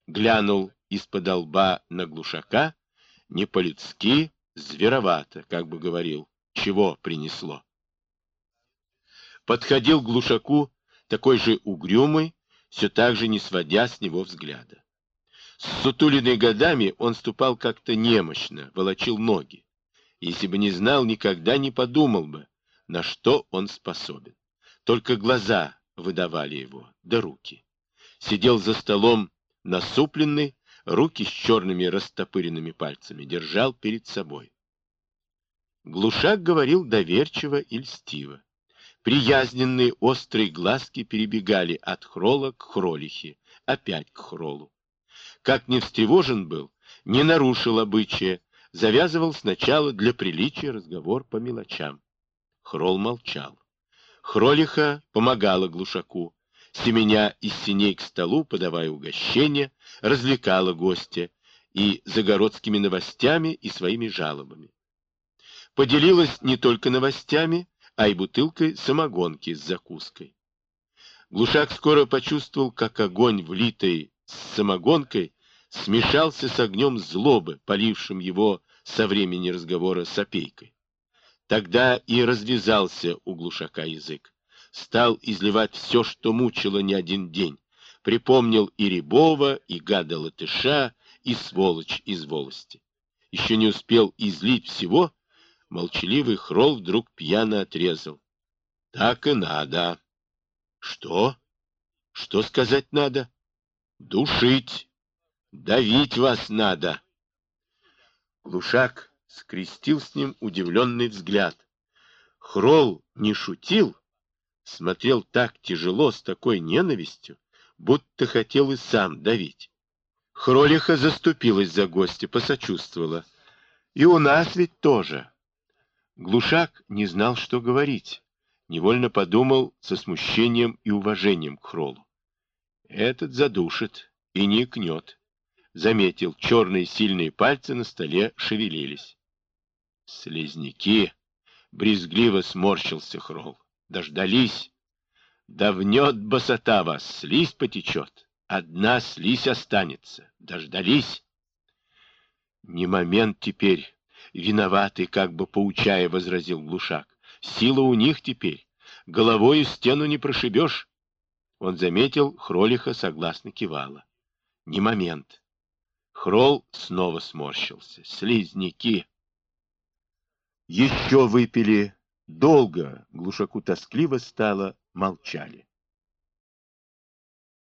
глянул из-под лба на Глушака, не по-людски, зверовато, как бы говорил, чего принесло. Подходил к Глушаку такой же угрюмый, все так же не сводя с него взгляда. Ссутуленный годами, он ступал как-то немощно, волочил ноги. Если бы не знал, никогда не подумал бы, на что он способен. Только глаза выдавали его, да руки. Сидел за столом насупленный, руки с черными растопыренными пальцами держал перед собой. Глушак говорил доверчиво и льстиво. Приязненные острые глазки перебегали от Хрола к Хролихе, опять к Хролу. Как не встревожен был, не нарушил обычая, завязывал сначала для приличия разговор по мелочам. Хрол молчал. Хролиха помогала Глушаку, семеня из сеней к столу, подавая угощение, развлекала гостя и загородскими новостями, и своими жалобами. Поделилась не только новостями, а и бутылкой самогонки с закуской. Глушак скоро почувствовал, как огонь, влитый с самогонкой, смешался с огнем злобы, полившим его со времени разговора с опейкой. Тогда и развязался у Глушака язык. Стал изливать все, что мучило не один день. Припомнил и Рябова, и гада-латыша, и сволочь из волости. Еще не успел излить всего, молчаливый Хрол вдруг пьяно отрезал. Так и надо. Что? Что сказать надо? Душить. Давить вас надо. Глушак скрестил с ним удивленный взгляд. Хрол не шутил, смотрел так тяжело, с такой ненавистью, будто хотел и сам давить. Хролиха заступилась за гостя, посочувствовала. И у нас ведь тоже. Глушак не знал, что говорить. Невольно подумал со смущением и уважением к Хролу. Этот задушит и не икнет. Заметил, черные сильные пальцы на столе шевелились. Слизняки! Брезгливо сморщился Хрол. Дождались. Давнет босота вас, слизь потечет. Одна слизь останется. Дождались. Не момент теперь. Виноватый, как бы поучая, возразил Глушак. Сила у них теперь. Головою стену не прошибешь. Он заметил, Хролиха согласно кивала. Не момент. Хрол снова сморщился. Слизняки. Еще выпили. Долго. Глушаку тоскливо стало, молчали.